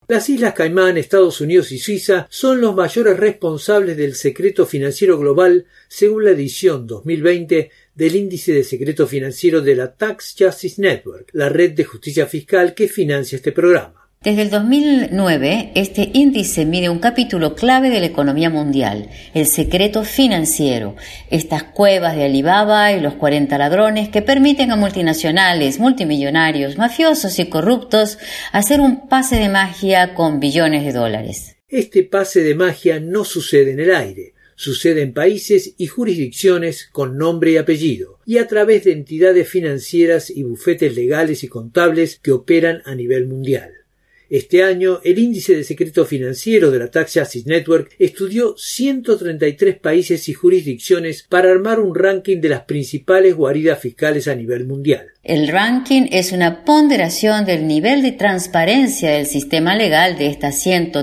Las Islas Caimán, Estados Unidos y Suiza son los mayores responsables del secreto financiero global según la edición 2020 del Índice de Secreto Financiero de la Tax Justice Network, la red de justicia fiscal que financia este programa. Desde el 2009, este índice mide un capítulo clave de la economía mundial, el secreto financiero, estas cuevas de Alibaba y los 40 ladrones que permiten a multinacionales, multimillonarios, mafiosos y corruptos hacer un pase de magia con billones de dólares. Este pase de magia no sucede en el aire, sucede en países y jurisdicciones con nombre y apellido, y a través de entidades financieras y bufetes legales y contables que operan a nivel mundial. Este año, el Índice de Secreto Financiero de la Tax Justice Network estudió 133 países y jurisdicciones para armar un ranking de las principales guaridas fiscales a nivel mundial. El ranking es una ponderación del nivel de transparencia del sistema legal de estas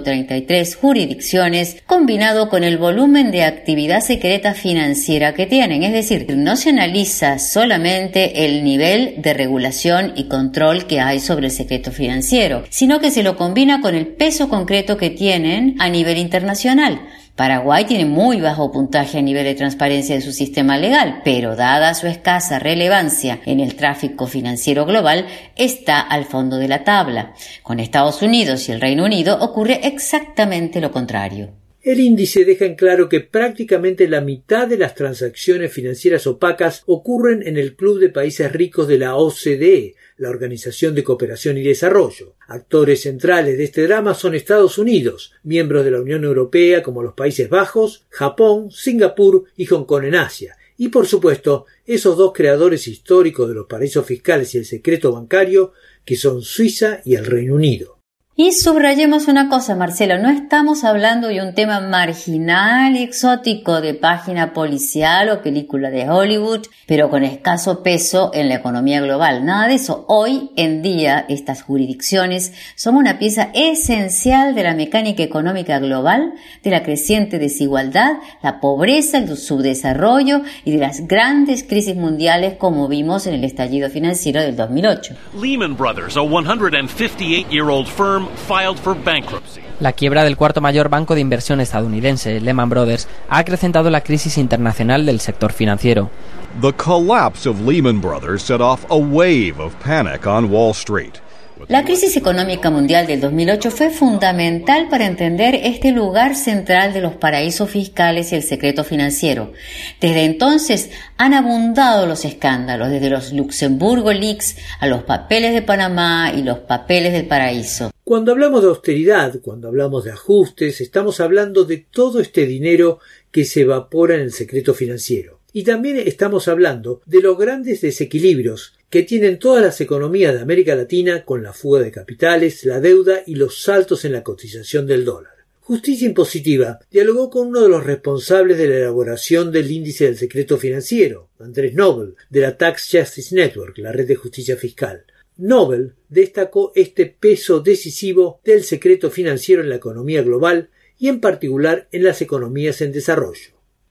133 jurisdicciones combinado con el volumen de actividad secreta financiera que tienen. Es decir, no se analiza solamente el nivel de regulación y control que hay sobre el secreto financiero, sino que se lo combina con el peso concreto que tienen a nivel internacional. Paraguay tiene muy bajo puntaje a nivel de transparencia de su sistema legal, pero dada su escasa relevancia en el tráfico financiero global, está al fondo de la tabla. Con Estados Unidos y el Reino Unido ocurre exactamente lo contrario. El índice deja en claro que prácticamente la mitad de las transacciones financieras opacas ocurren en el Club de Países Ricos de la OCDE, la Organización de Cooperación y Desarrollo. Actores centrales de este drama son Estados Unidos, miembros de la Unión Europea como los Países Bajos, Japón, Singapur y Hong Kong en Asia. Y por supuesto, esos dos creadores históricos de los paraísos fiscales y el secreto bancario, que son Suiza y el Reino Unido. Y subrayemos una cosa, Marcelo, no estamos hablando de un tema marginal y exótico de página policial o película de Hollywood, pero con escaso peso en la economía global. Nada de eso. Hoy en día estas jurisdicciones son una pieza esencial de la mecánica económica global, de la creciente desigualdad, la pobreza, el subdesarrollo y de las grandes crisis mundiales como vimos en el estallido financiero del 2008. Lehman Brothers, a 158-year-old firm, filed for bankruptcy. La quiebra del cuarto mayor banco de inversión estadounidense, Lehman Brothers, ha acrecentado la crisis internacional del sector financiero. The collapse of Lehman Brothers set off a wave of panic on Wall Street. La crisis económica mundial del 2008 fue fundamental para entender este lugar central de los paraísos fiscales y el secreto financiero. Desde entonces han abundado los escándalos, desde los Luxemburgo Leaks a los papeles de Panamá y los papeles del paraíso. Cuando hablamos de austeridad, cuando hablamos de ajustes, estamos hablando de todo este dinero que se evapora en el secreto financiero. Y también estamos hablando de los grandes desequilibrios que tienen todas las economías de América Latina con la fuga de capitales, la deuda y los saltos en la cotización del dólar. Justicia Impositiva dialogó con uno de los responsables de la elaboración del índice del secreto financiero, Andrés Nobel, de la Tax Justice Network, la red de justicia fiscal. Nobel destacó este peso decisivo del secreto financiero en la economía global y en particular en las economías en desarrollo.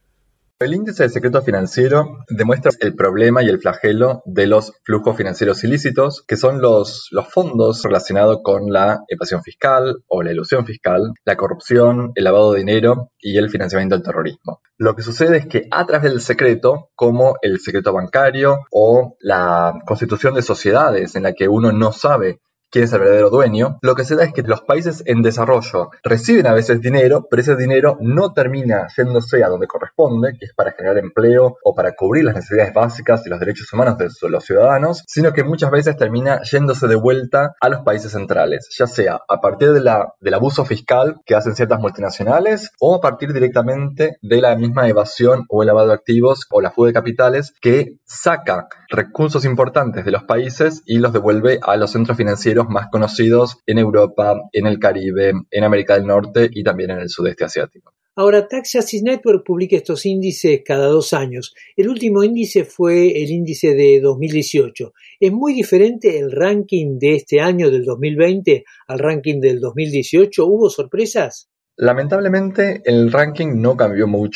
El índice de secreto financiero demuestra el problema y el flagelo de los flujos financieros ilícitos, que son los fondos relacionados con la evasión fiscal o la elusión fiscal, la corrupción, el lavado de dinero y el financiamiento del terrorismo. Lo que sucede es que a través del secreto, como el secreto bancario o la constitución de sociedades en la que uno no sabe quién es el verdadero dueño, lo que se da es que los países en desarrollo reciben a veces dinero, pero ese dinero no termina yéndose a donde corresponde, que es para generar empleo o para cubrir las necesidades básicas y los derechos humanos de los ciudadanos, sino que muchas veces termina yéndose de vuelta a los países centrales, ya sea a partir del abuso fiscal que hacen ciertas multinacionales o a partir directamente de la misma evasión o el lavado de activos o la fuga de capitales que saca recursos importantes de los países y los devuelve a los centros financieros más conocidos en Europa, en el Caribe, en América del Norte y también en el sudeste asiático. Ahora, Tax Justice Network publica estos índices cada 2 años. El último índice fue el índice de 2018. ¿Es muy diferente el ranking de este año, del 2020, al ranking del 2018? ¿Hubo sorpresas? Lamentablemente, el ranking no cambió mucho.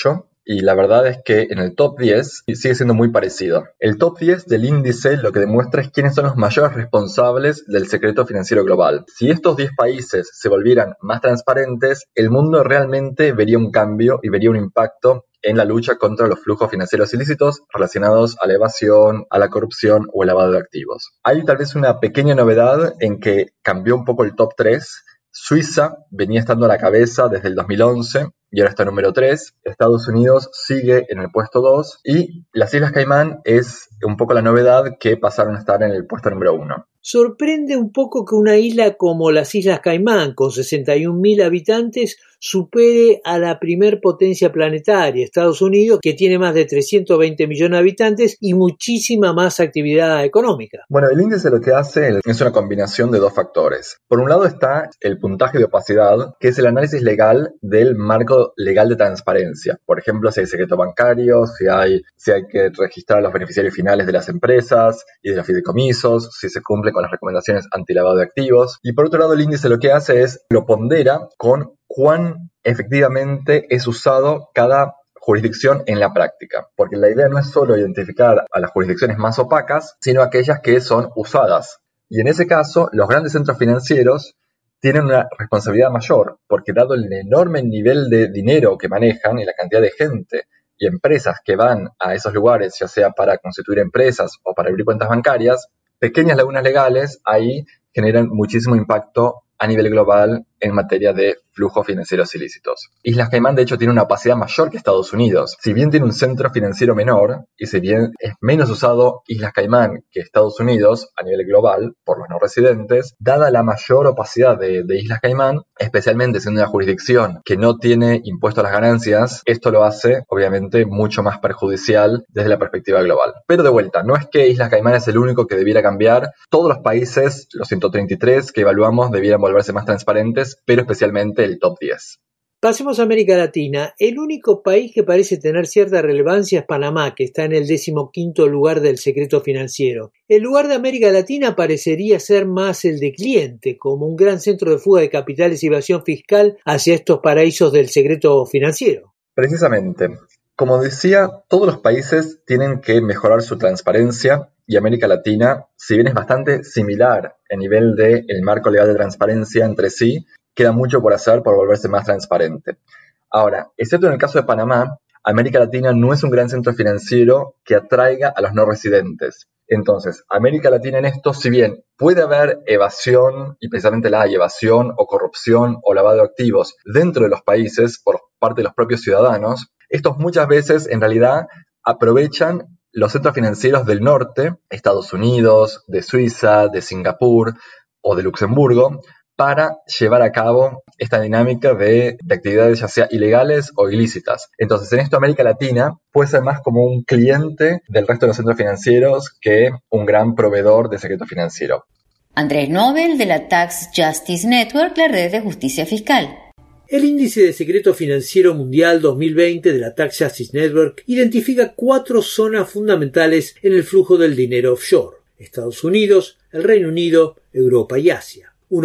y la verdad es que en el top 10 sigue siendo muy parecido. El top 10 del índice lo que demuestra es quiénes son los mayores responsables del secreto financiero global. Si estos 10 países se volvieran más transparentes, el mundo realmente vería un cambio y vería un impacto en la lucha contra los flujos financieros ilícitos relacionados a la evasión, a la corrupción o el lavado de activos. Hay tal vez una pequeña novedad en que cambió un poco el top 3. Suiza venía estando a la cabeza desde el 2011 y ahora está número 3. Estados Unidos sigue en el puesto 2 y las Islas Caimán es un poco la novedad que pasaron a estar en el puesto número 1. Sorprende un poco que una isla como las Islas Caimán, con 61.000 habitantes, supere a la primer potencia planetaria, Estados Unidos, que tiene más de 320 millones de habitantes y muchísima más actividad económica. Bueno, el índice lo que hace es una combinación de dos factores. Por un lado está el puntaje de opacidad, que es el análisis legal del marco legal de transparencia. Por ejemplo, si hay secreto bancario, si hay que registrar a los beneficiarios finales de las empresas y de los fideicomisos, si se cumple con las recomendaciones antilavado de activos. Y por otro lado, el índice lo que hace es lo pondera con cuán efectivamente es usado cada jurisdicción en la práctica, porque la idea no es solo identificar a las jurisdicciones más opacas, sino aquellas que son usadas. Y en ese caso, los grandes centros financieros tienen una responsabilidad mayor, porque dado el enorme nivel de dinero que manejan y la cantidad de gente y empresas que van a esos lugares, ya sea para constituir empresas o para abrir cuentas bancarias, pequeñas lagunas legales ahí generan muchísimo impacto a nivel global en materia de flujos financieros ilícitos. Islas Caimán, de hecho, tiene una opacidad mayor que Estados Unidos. Si bien tiene un centro financiero menor, y si bien es menos usado Islas Caimán que Estados Unidos a nivel global por los no residentes, dada la mayor opacidad de Islas Caimán, especialmente siendo una jurisdicción que no tiene impuesto a las ganancias, esto lo hace, obviamente, mucho más perjudicial desde la perspectiva global. Pero de vuelta, no es que Islas Caimán es el único que debiera cambiar. Todos los países, los 133 que evaluamos, debieran volverse más transparentes, pero especialmente el top 10. Pasemos a América Latina. El único país que parece tener cierta relevancia es Panamá, que está en el 15º lugar del secreto financiero. El lugar de América Latina parecería ser más el de cliente, como un gran centro de fuga de capitales y evasión fiscal hacia estos paraísos del secreto financiero. Precisamente. Como decía, todos los países tienen que mejorar su transparencia y América Latina, si bien es bastante similar a nivel del marco legal de transparencia entre sí, queda mucho por hacer por volverse más transparente. Ahora, excepto en el caso de Panamá, América Latina no es un gran centro financiero que atraiga a los no residentes. Entonces, América Latina en esto, si bien puede haber evasión, y precisamente la hay evasión o corrupción o lavado de activos dentro de los países por parte de los propios ciudadanos, estos muchas veces en realidad aprovechan los centros financieros del norte, Estados Unidos, de Suiza, de Singapur o de Luxemburgo, para llevar a cabo esta dinámica de actividades ya sea ilegales o ilícitas. Entonces, en esto América Latina puede ser más como un cliente del resto de los centros financieros que un gran proveedor de secreto financiero. Andrés Nobel, de la Tax Justice Network, la red de justicia fiscal. El índice de secreto financiero mundial 2020 de la Tax Justice Network identifica 4 zonas fundamentales en el flujo del dinero offshore: Estados Unidos, el Reino Unido, Europa y Asia. Un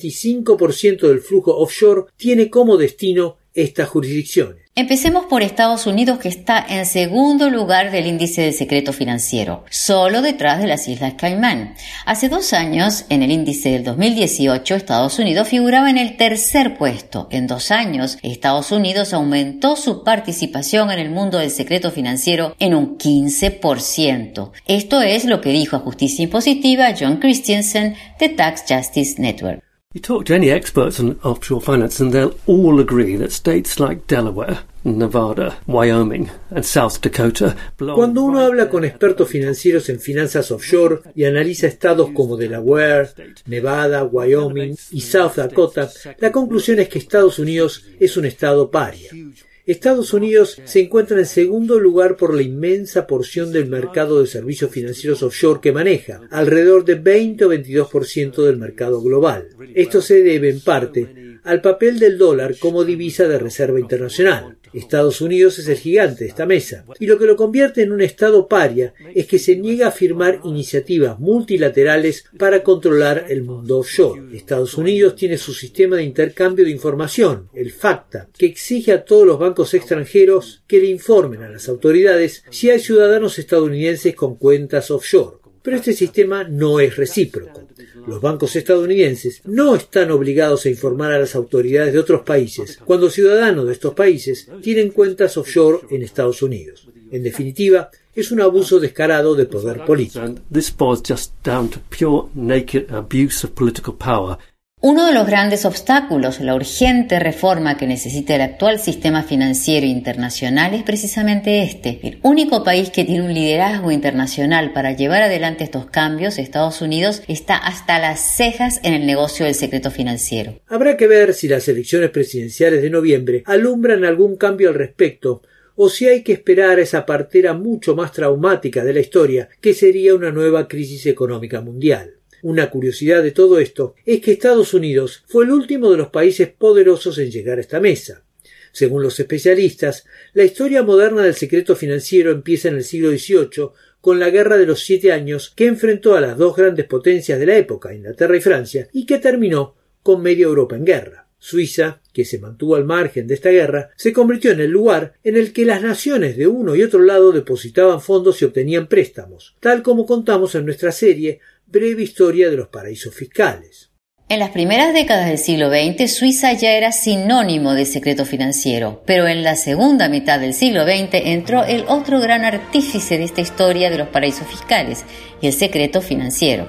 85% del flujo offshore tiene como destino estas jurisdicciones. Empecemos por Estados Unidos, que está en segundo lugar del índice de secreto financiero, solo detrás de las Islas Caimán. Hace 2 años, en el índice del 2018, Estados Unidos figuraba en el tercer puesto. En 2 años, Estados Unidos aumentó su participación en el mundo del secreto financiero en un 15%. Esto es lo que dijo a Justicia Impositiva John Christensen de Tax Justice Network. You talk to any experts on offshore finance and they'll all agree that states like Delaware, Nevada, Wyoming and South Dakota belong. Cuando uno habla con expertos financieros en finanzas offshore y analiza estados como Delaware, Nevada, Wyoming y South Dakota, la conclusión es que Estados Unidos es un estado paria. Estados Unidos se encuentra en segundo lugar por la inmensa porción del mercado de servicios financieros offshore que maneja, alrededor de 20 o 22% del mercado global. Esto se debe en parte al papel del dólar como divisa de reserva internacional. Estados Unidos es el gigante de esta mesa, y lo que lo convierte en un estado paria es que se niega a firmar iniciativas multilaterales para controlar el mundo offshore. Estados Unidos tiene su sistema de intercambio de información, el FATCA, que exige a todos los bancos extranjeros que le informen a las autoridades si hay ciudadanos estadounidenses con cuentas offshore. Pero este sistema no es recíproco. Los bancos estadounidenses no están obligados a informar a las autoridades de otros países cuando ciudadanos de estos países tienen cuentas offshore en Estados Unidos. En definitiva, es un abuso descarado de poder político. Uno de los grandes obstáculos, la urgente reforma que necesita el actual sistema financiero internacional es precisamente este. El único país que tiene un liderazgo internacional para llevar adelante estos cambios, Estados Unidos, está hasta las cejas en el negocio del secreto financiero. Habrá que ver si las elecciones presidenciales de noviembre alumbran algún cambio al respecto, o si hay que esperar a esa partera mucho más traumática de la historia, que sería una nueva crisis económica mundial. Una curiosidad de todo esto es que Estados Unidos fue el último de los países poderosos en llegar a esta mesa. Según los especialistas, la historia moderna del secreto financiero empieza en el siglo XVIII con la Guerra de los 7 Años que enfrentó a las dos grandes potencias de la época, Inglaterra y Francia, y que terminó con media Europa en guerra. Suiza, que se mantuvo al margen de esta guerra, se convirtió en el lugar en el que las naciones de uno y otro lado depositaban fondos y obtenían préstamos, tal como contamos en nuestra serie Breve Historia de los Paraísos Fiscales. En las primeras décadas del siglo XX, Suiza ya era sinónimo de secreto financiero, pero en la segunda mitad del siglo XX entró el otro gran artífice de esta historia de los paraísos fiscales, y el secreto financiero.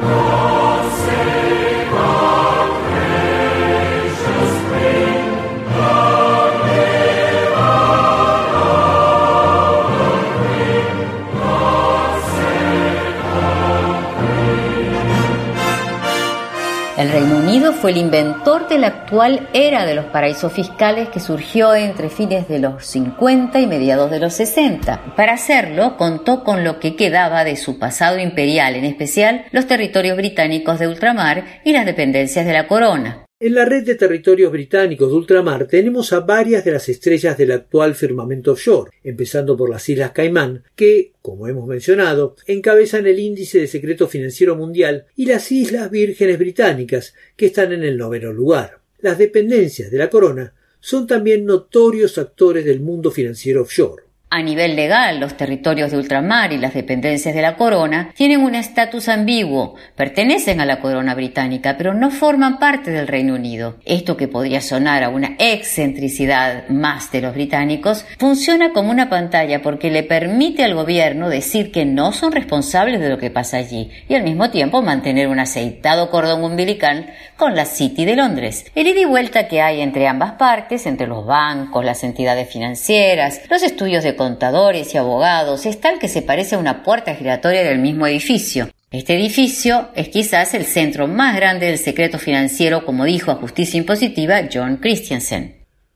El Reino Unido fue el inventor de la actual era de los paraísos fiscales que surgió entre fines de los 50 y mediados de los 60. Para hacerlo, contó con lo que quedaba de su pasado imperial, en especial los territorios británicos de ultramar y las dependencias de la corona. En la red de territorios británicos de ultramar tenemos a varias de las estrellas del actual firmamento offshore, empezando por las Islas Caimán, que, como hemos mencionado, encabezan el índice de secreto financiero mundial, y las Islas Vírgenes Británicas, que están en el 9º lugar. Las dependencias de la corona son también notorios actores del mundo financiero offshore. A nivel legal, los territorios de ultramar y las dependencias de la corona tienen un estatus ambiguo, pertenecen a la corona británica, pero no forman parte del Reino Unido. Esto, que podría sonar a una excentricidad más de los británicos, funciona como una pantalla porque le permite al gobierno decir que no son responsables de lo que pasa allí y al mismo tiempo mantener un aceitado cordón umbilical con la City de Londres. El ida y vuelta que hay entre ambas partes, entre los bancos, las entidades financieras, los estudios de contadores y abogados, es tal que se parece a una puerta giratoria del mismo edificio. Este edificio es quizás el centro más grande del secreto financiero, como dijo a Justicia Impositiva John Christensen.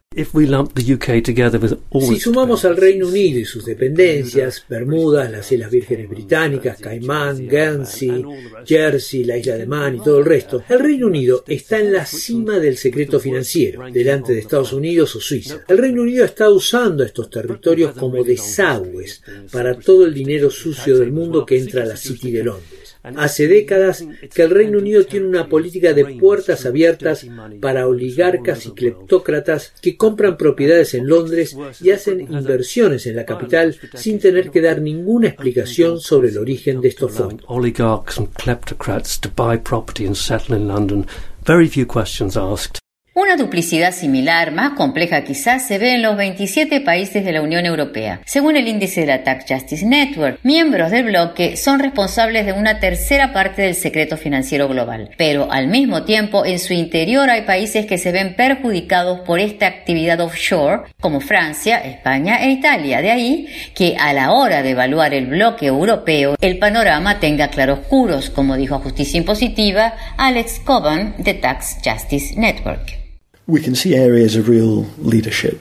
Si sumamos al Reino Unido y sus dependencias, Bermudas, las Islas Vírgenes Británicas, Caimán, Guernsey, Jersey, la isla de Man y todo el resto, el Reino Unido está en la cima del secreto financiero, delante de Estados Unidos o Suiza. El Reino Unido está usando estos territorios como desagües para todo el dinero sucio del mundo que entra a la City de Londres. Hace décadas que el Reino Unido tiene una política de puertas abiertas para oligarcas y cleptócratas que compran propiedades en Londres y hacen inversiones en la capital sin tener que dar ninguna explicación sobre el origen de estos fondos. Una duplicidad similar, más compleja quizás, se ve en los 27 países de la Unión Europea. Según el índice de la Tax Justice Network, miembros del bloque son responsables de una tercera parte del secreto financiero global. Pero al mismo tiempo, en su interior hay países que se ven perjudicados por esta actividad offshore, como Francia, España e Italia. De ahí que a la hora de evaluar el bloque europeo, el panorama tenga claroscuros, como dijo a Justicia Impositiva Alex Coban de Tax Justice Network. We can see areas of real leadership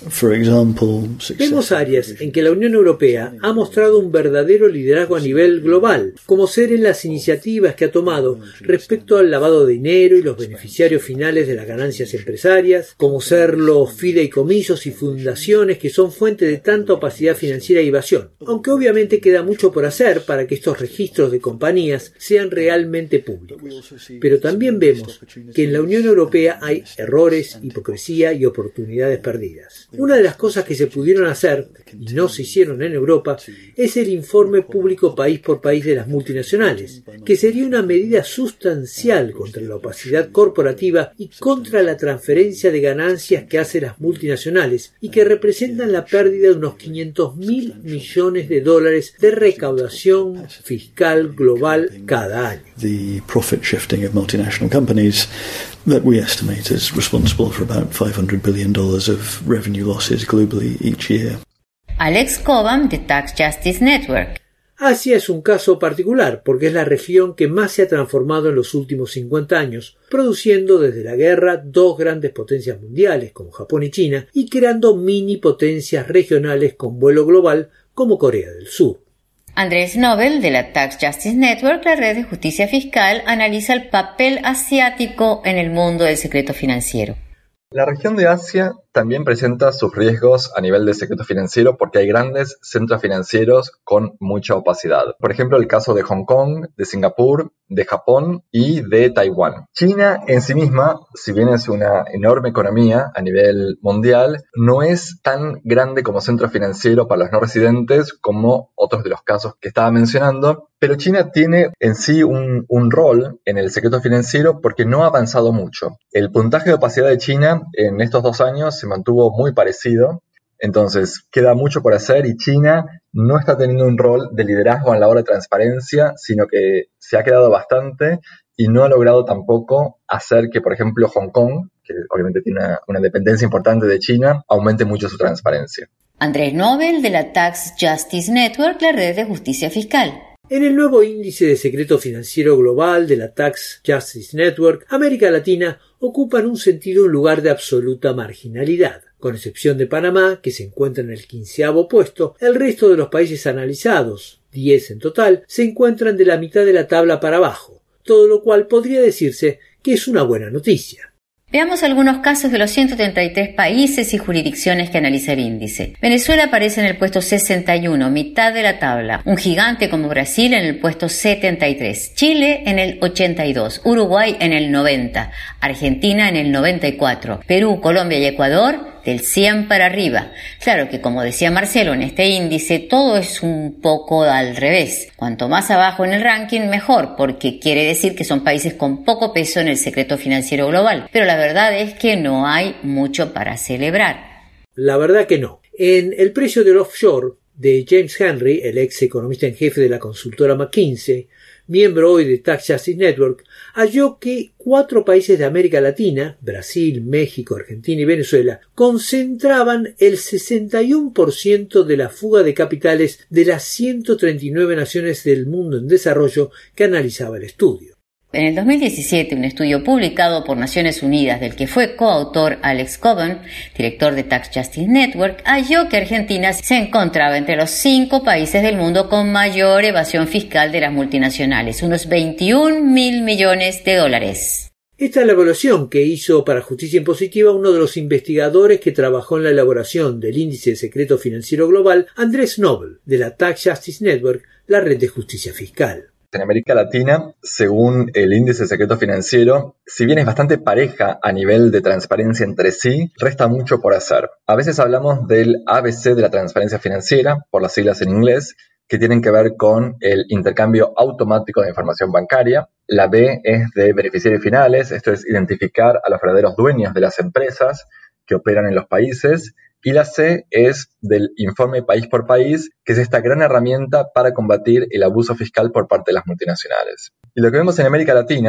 Vemos áreas en que la Unión Europea ha mostrado un verdadero liderazgo a nivel global, como ser en las iniciativas que ha tomado respecto al lavado de dinero y los beneficiarios finales de las ganancias empresarias, como ser los fideicomisos y fundaciones que son fuente de tanta opacidad financiera y evasión, aunque obviamente queda mucho por hacer para que estos registros de compañías sean realmente públicos. Pero también vemos que en la Unión Europea hay errores, hipocresía y oportunidades perdidas. Una de las cosas que se pudieron hacer y no se hicieron en Europa es el informe público país por país de las multinacionales, que sería una medida sustancial contra la opacidad corporativa y contra la transferencia de ganancias que hacen las multinacionales y que representan la pérdida de unos 500.000 millones de dólares de recaudación fiscal global cada año. The profit shifting of multinational companies that we estimate is responsible for about $500 billion of revenue losses globally each year. Alex Cobham, de Tax Justice Network. Asia es un caso particular porque es la región que más se ha transformado en los últimos 50 años, produciendo desde la guerra dos grandes potencias mundiales como Japón y China y creando mini potencias regionales con vuelo global como Corea del Sur. Andrés Nobel, de la Tax Justice Network, la red de justicia fiscal, analiza el papel asiático en el mundo del secreto financiero. La región de Asia también presenta sus riesgos a nivel de secreto financiero porque hay grandes centros financieros con mucha opacidad. Por ejemplo, el caso de Hong Kong, de Singapur, de Japón y de Taiwán. China en sí misma, si bien es una enorme economía a nivel mundial, no es tan grande como centro financiero para los no residentes como otros de los casos que estaba mencionando, pero China tiene en sí un rol en el secreto financiero porque no ha avanzado mucho. El puntaje de opacidad de China en estos 2 años se mantuvo muy parecido, entonces queda mucho por hacer y China no está teniendo un rol de liderazgo en la hora de transparencia, sino que se ha quedado bastante y no ha logrado tampoco hacer que, por ejemplo, Hong Kong, que obviamente tiene una dependencia importante de China, aumente mucho su transparencia. Andrés Nobel, de la Tax Justice Network, la red de justicia fiscal. En el nuevo índice de secreto financiero global de la Tax Justice Network, América Latina ocupa en un sentido un lugar de absoluta marginalidad. Con excepción de Panamá, que se encuentra en el 15º puesto, el resto de los países analizados, 10 en total, se encuentran de la mitad de la tabla para abajo, todo lo cual podría decirse que es una buena noticia. Veamos algunos casos de los 133 países y jurisdicciones que analiza el índice. Venezuela aparece en el puesto 61, mitad de la tabla. Un gigante como Brasil en el puesto 73. Chile en el 82. Uruguay en el 90. Argentina en el 94. Perú, Colombia y Ecuador del 100 para arriba. Claro que, como decía Marcelo, en este índice todo es un poco al revés. Cuanto más abajo en el ranking, mejor, porque quiere decir que son países con poco peso en el secreto financiero global. Pero la verdad es que no hay mucho para celebrar. La verdad que no. En El precio del offshore, de James Henry, el ex economista en jefe de la consultora McKinsey, miembro hoy de Tax Justice Network, halló que 4 países de América Latina, Brasil, México, Argentina y Venezuela, concentraban el 61% de la fuga de capitales de las 139 naciones del mundo en desarrollo que analizaba el estudio. En el 2017, un estudio publicado por Naciones Unidas, del que fue coautor Alex Cobham, director de Tax Justice Network, halló que Argentina se encontraba entre los 5 países del mundo con mayor evasión fiscal de las multinacionales, unos 21.000 millones de dólares. Esta es la evaluación que hizo para Justicia Impositiva uno de los investigadores que trabajó en la elaboración del Índice de Secreto Financiero Global, Andrés Nobel, de la Tax Justice Network, la red de justicia fiscal. En América Latina, según el índice de secreto financiero, si bien es bastante pareja a nivel de transparencia entre sí, resta mucho por hacer. A veces hablamos del ABC de la transparencia financiera, por las siglas en inglés, que tienen que ver con el intercambio automático de información bancaria. La B es de beneficiarios finales, esto es identificar a los verdaderos dueños de las empresas que operan en los países. Y la C es del informe país por país, que es esta gran herramienta para combatir el abuso fiscal por parte de las multinacionales. Y lo que vemos en América Latina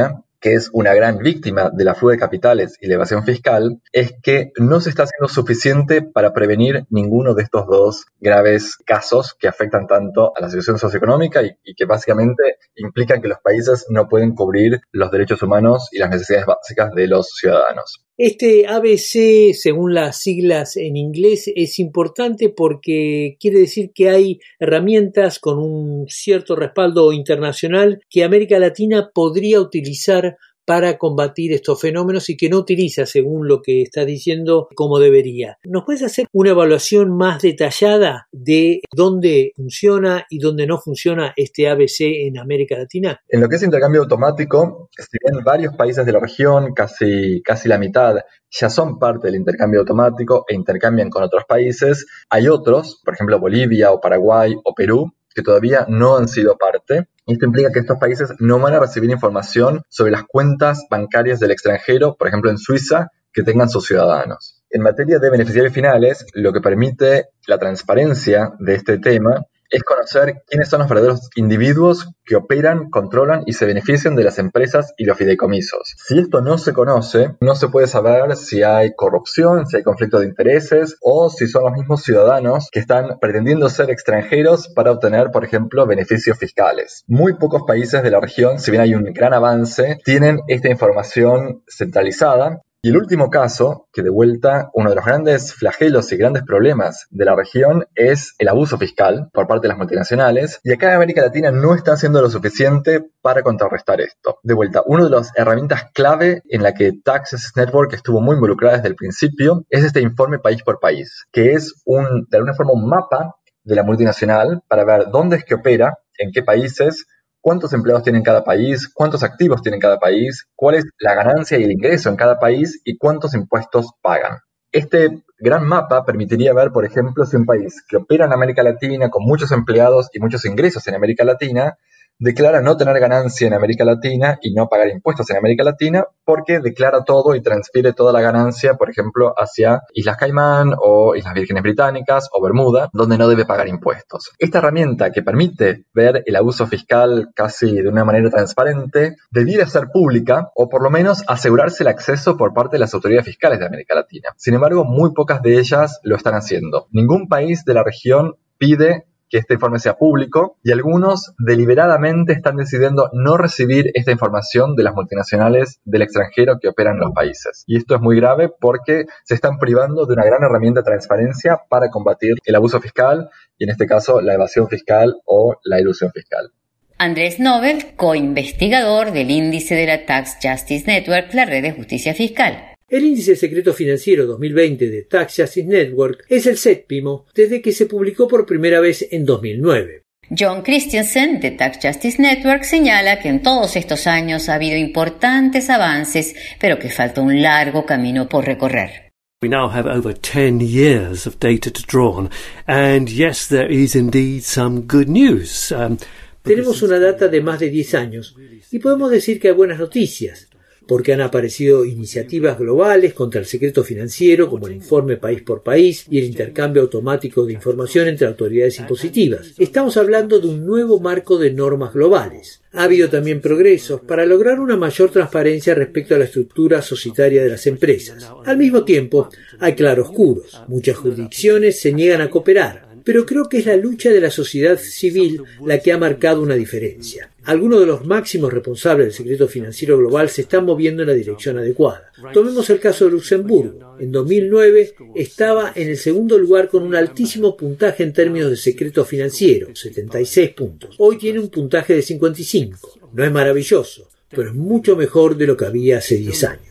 que es una gran víctima de la fuga de capitales y la evasión fiscal, es que no se está haciendo suficiente para prevenir ninguno de estos dos graves casos que afectan tanto a la situación socioeconómica y que básicamente implican que los países no pueden cubrir los derechos humanos y las necesidades básicas de los ciudadanos. Este ABC, según las siglas en inglés, es importante porque quiere decir que hay herramientas con un cierto respaldo internacional que América Latina podría utilizar para combatir estos fenómenos y que no utiliza, según lo que está diciendo, como debería. ¿Nos puedes hacer una evaluación más detallada de dónde funciona y dónde no funciona este ABC en América Latina? En lo que es intercambio automático, si bien varios países de la región, casi la mitad, ya son parte del intercambio automático e intercambian con otros países, hay otros, por ejemplo Bolivia o Paraguay o Perú, que todavía no han sido parte. Esto implica que estos países no van a recibir información sobre las cuentas bancarias del extranjero, por ejemplo en Suiza, que tengan sus ciudadanos. En materia de beneficiarios finales, lo que permite la transparencia de este tema es conocer quiénes son los verdaderos individuos que operan, controlan y se benefician de las empresas y los fideicomisos. Si esto no se conoce, no se puede saber si hay corrupción, si hay conflicto de intereses o si son los mismos ciudadanos que están pretendiendo ser extranjeros para obtener, por ejemplo, beneficios fiscales. Muy pocos países de la región, si bien hay un gran avance, tienen esta información centralizada. Y el último caso, que de vuelta uno de los grandes flagelos y grandes problemas de la región es el abuso fiscal por parte de las multinacionales. Y acá en América Latina no está haciendo lo suficiente para contrarrestar esto. De vuelta, una de las herramientas clave en la que Tax Justice Network estuvo muy involucrada desde el principio es este informe país por país, que es de alguna forma un mapa de la multinacional para ver dónde es que opera, en qué países, cuántos empleados tiene cada país, cuántos activos tiene cada país, cuál es la ganancia y el ingreso en cada país y cuántos impuestos pagan. Este gran mapa permitiría ver, por ejemplo, si un país que opera en América Latina con muchos empleados y muchos ingresos en América Latina declara no tener ganancia en América Latina y no pagar impuestos en América Latina porque declara todo y transfiere toda la ganancia, por ejemplo, hacia Islas Caimán o Islas Vírgenes Británicas o Bermuda, donde no debe pagar impuestos. Esta herramienta que permite ver el abuso fiscal casi de una manera transparente debiera ser pública o por lo menos asegurarse el acceso por parte de las autoridades fiscales de América Latina. Sin embargo, muy pocas de ellas lo están haciendo. Ningún país de la región pide que este informe sea público y algunos deliberadamente están decidiendo no recibir esta información de las multinacionales del extranjero que operan en los países. Y esto es muy grave porque se están privando de una gran herramienta de transparencia para combatir el abuso fiscal y en este caso la evasión fiscal o la elusión fiscal. Andrés Nobel, coinvestigador del índice de la Tax Justice Network, la red de justicia fiscal. El Índice Secreto Financiero 2020 de Tax Justice Network es el séptimo desde que se publicó por primera vez en 2009. John Christensen, de Tax Justice Network, señala que en todos estos años ha habido importantes avances, pero que falta un largo camino por recorrer. We now have over 10 years of data to draw on, and yes, there is indeed some good news. Tenemos una data de más de 10 años y podemos decir que hay buenas noticias, porque han aparecido iniciativas globales contra el secreto financiero como el informe país por país y el intercambio automático de información entre autoridades impositivas. Estamos hablando de un nuevo marco de normas globales. Ha habido también progresos para lograr una mayor transparencia respecto a la estructura societaria de las empresas. Al mismo tiempo, hay claroscuros. Muchas jurisdicciones se niegan a cooperar, pero creo que es la lucha de la sociedad civil la que ha marcado una diferencia. Algunos de los máximos responsables del secreto financiero global se están moviendo en la dirección adecuada. Tomemos el caso de Luxemburgo. En 2009 estaba en el segundo lugar con un altísimo puntaje en términos de secreto financiero, 76 puntos. Hoy tiene un puntaje de 55. No es maravilloso, pero es mucho mejor de lo que había hace 10 años.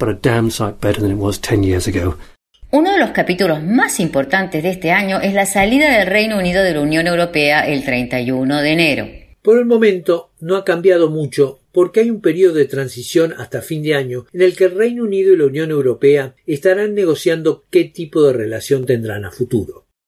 Uno de los capítulos más importantes de este año es la salida del Reino Unido de la Unión Europea el 31 de enero. Por el momento no ha cambiado mucho porque hay un periodo de transición hasta fin de año en el que el Reino Unido y la Unión Europea estarán negociando qué tipo de relación tendrán a futuro.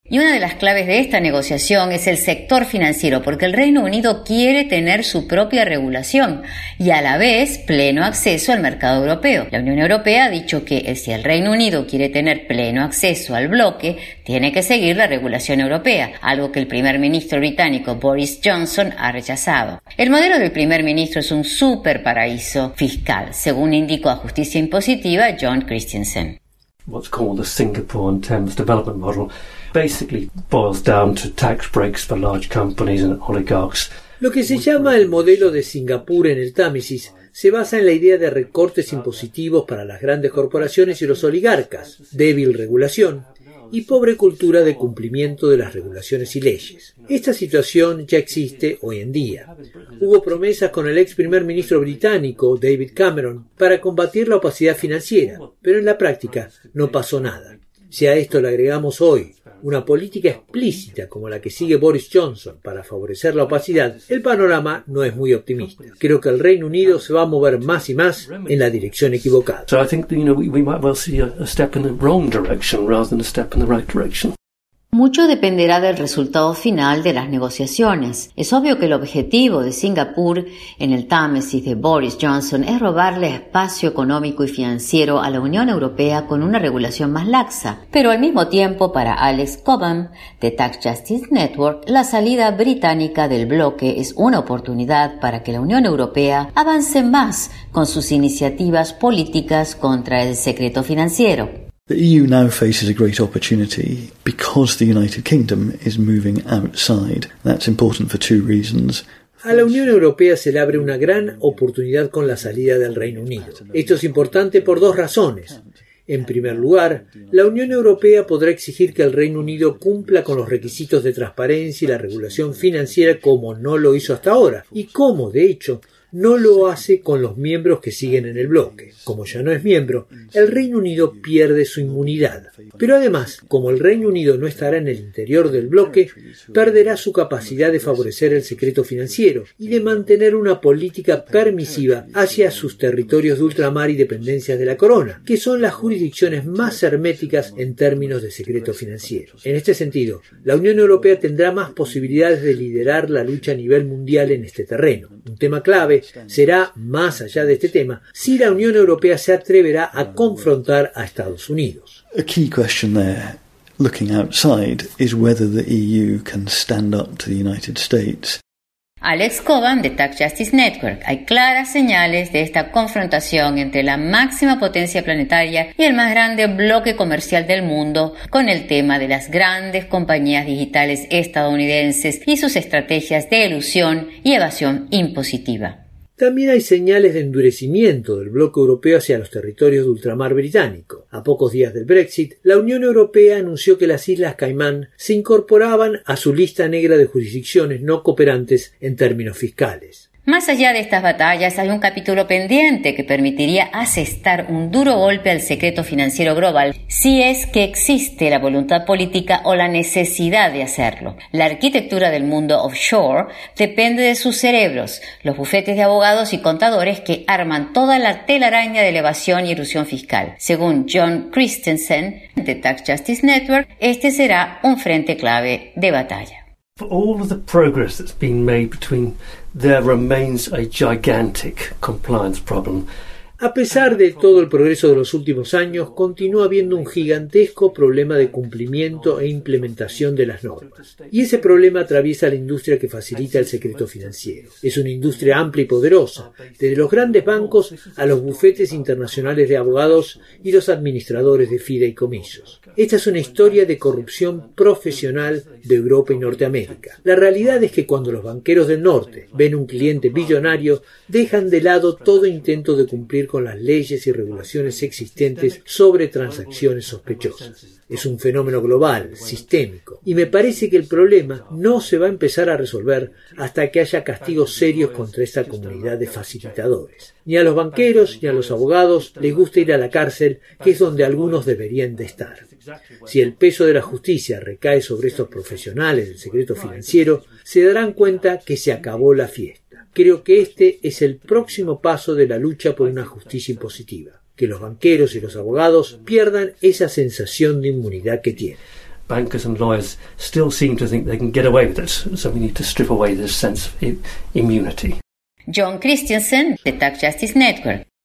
Y una de las claves de esta negociación es el sector financiero, porque el Reino Unido quiere tener su propia regulación y a la vez pleno acceso al mercado europeo. La Unión Europea ha dicho que si el Reino Unido quiere tener pleno acceso al bloque, tiene que seguir la regulación europea, algo que el primer ministro británico Boris Johnson ha rechazado. El modelo del primer ministro es un superparaíso fiscal, según indicó a Justicia Impositiva John Christensen. What's called the Singapore and Thames Development Model basically boils down to tax breaks for large companies and oligarchs. Lo que se llama el modelo de Singapur en el Támesis se basa en la idea de recortes impositivos para las grandes corporaciones y los oligarcas, débil regulación y pobre cultura de cumplimiento de las regulaciones y leyes. Esta situación ya existe hoy en día. Hubo promesas con el ex primer ministro británico David Cameron para combatir la opacidad financiera, pero en la práctica no pasó nada. Si a esto le agregamos hoy una política explícita como la que sigue Boris Johnson para favorecer la opacidad, el panorama no es muy optimista. Creo que el Reino Unido se va a mover más y más en la dirección equivocada. So I think that, we might well see a step in the wrong direction rather than a step in the right direction. Mucho dependerá del resultado final de las negociaciones. Es obvio que el objetivo de Singapur en el Támesis de Boris Johnson es robarle espacio económico y financiero a la Unión Europea con una regulación más laxa. Pero al mismo tiempo, para Alex Cobham, de Tax Justice Network, la salida británica del bloque es una oportunidad para que la Unión Europea avance más con sus iniciativas políticas contra el secreto financiero. The EU now faces a great opportunity because the United Kingdom is moving outside. That's important for two reasons. A la Unión Europea se le abre una gran oportunidad con la salida del Reino Unido. Esto es importante por dos razones. En primer lugar, la Unión Europea podrá exigir que el Reino Unido cumpla con los requisitos de transparencia y la regulación financiera como no lo hizo hasta ahora, y como, de hecho, no lo hace con los miembros que siguen en el bloque. Como ya no es miembro, el Reino Unido pierde su inmunidad. Pero además, como el Reino Unido no estará en el interior del bloque, perderá su capacidad de favorecer el secreto financiero y de mantener una política permisiva hacia sus territorios de ultramar y dependencias de la corona, que son las jurisdicciones más herméticas en términos de secreto financiero. En este sentido, la Unión Europea tendrá más posibilidades de liderar la lucha a nivel mundial en este terreno. Un tema clave será, más allá de este tema, si la Unión Europea se atreverá a confrontar a Estados Unidos. A key question there, looking outside, is whether the EU can stand up to the United States. Alex Cobham, de Tax Justice Network. Hay claras señales de esta confrontación entre la máxima potencia planetaria y el más grande bloque comercial del mundo con el tema de las grandes compañías digitales estadounidenses y sus estrategias de elusión y evasión impositiva. También hay señales de endurecimiento del bloque europeo hacia los territorios de ultramar británico. A pocos días del Brexit, la Unión Europea anunció que las Islas Caimán se incorporaban a su lista negra de jurisdicciones no cooperantes en términos fiscales. Más allá de estas batallas, hay un capítulo pendiente que permitiría asestar un duro golpe al secreto financiero global, si es que existe la voluntad política o la necesidad de hacerlo. La arquitectura del mundo offshore depende de sus cerebros, los bufetes de abogados y contadores que arman toda la telaraña de evasión y elusión fiscal. Según John Christensen, de Tax Justice Network, este será un frente clave de batalla. For all of the progress that's been made between, there remains a gigantic compliance problem. A pesar de todo el progreso de los últimos años, continúa habiendo un gigantesco problema de cumplimiento e implementación de las normas. Y ese problema atraviesa la industria que facilita el secreto financiero. Es una industria amplia y poderosa, desde los grandes bancos a los bufetes internacionales de abogados y los administradores de fideicomisos. Esta es una historia de corrupción profesional de Europa y Norteamérica. La realidad es que cuando los banqueros del norte ven un cliente billonario, dejan de lado todo intento de cumplir con las leyes y regulaciones existentes sobre transacciones sospechosas. Es un fenómeno global, sistémico, y me parece que el problema no se va a empezar a resolver hasta que haya castigos serios contra esta comunidad de facilitadores. Ni a los banqueros ni a los abogados les gusta ir a la cárcel, que es donde algunos deberían de estar. Si el peso de la justicia recae sobre estos profesionales del secreto financiero, se darán cuenta que se acabó la fiesta. Creo que este es el próximo paso de la lucha por una justicia impositiva, que los banqueros y los abogados pierdan esa sensación de inmunidad que tienen. bankers and lawyers still seem to think they can get away with it, so we need to strip away this sense of immunity. John Christensen, de Tax Justice Network.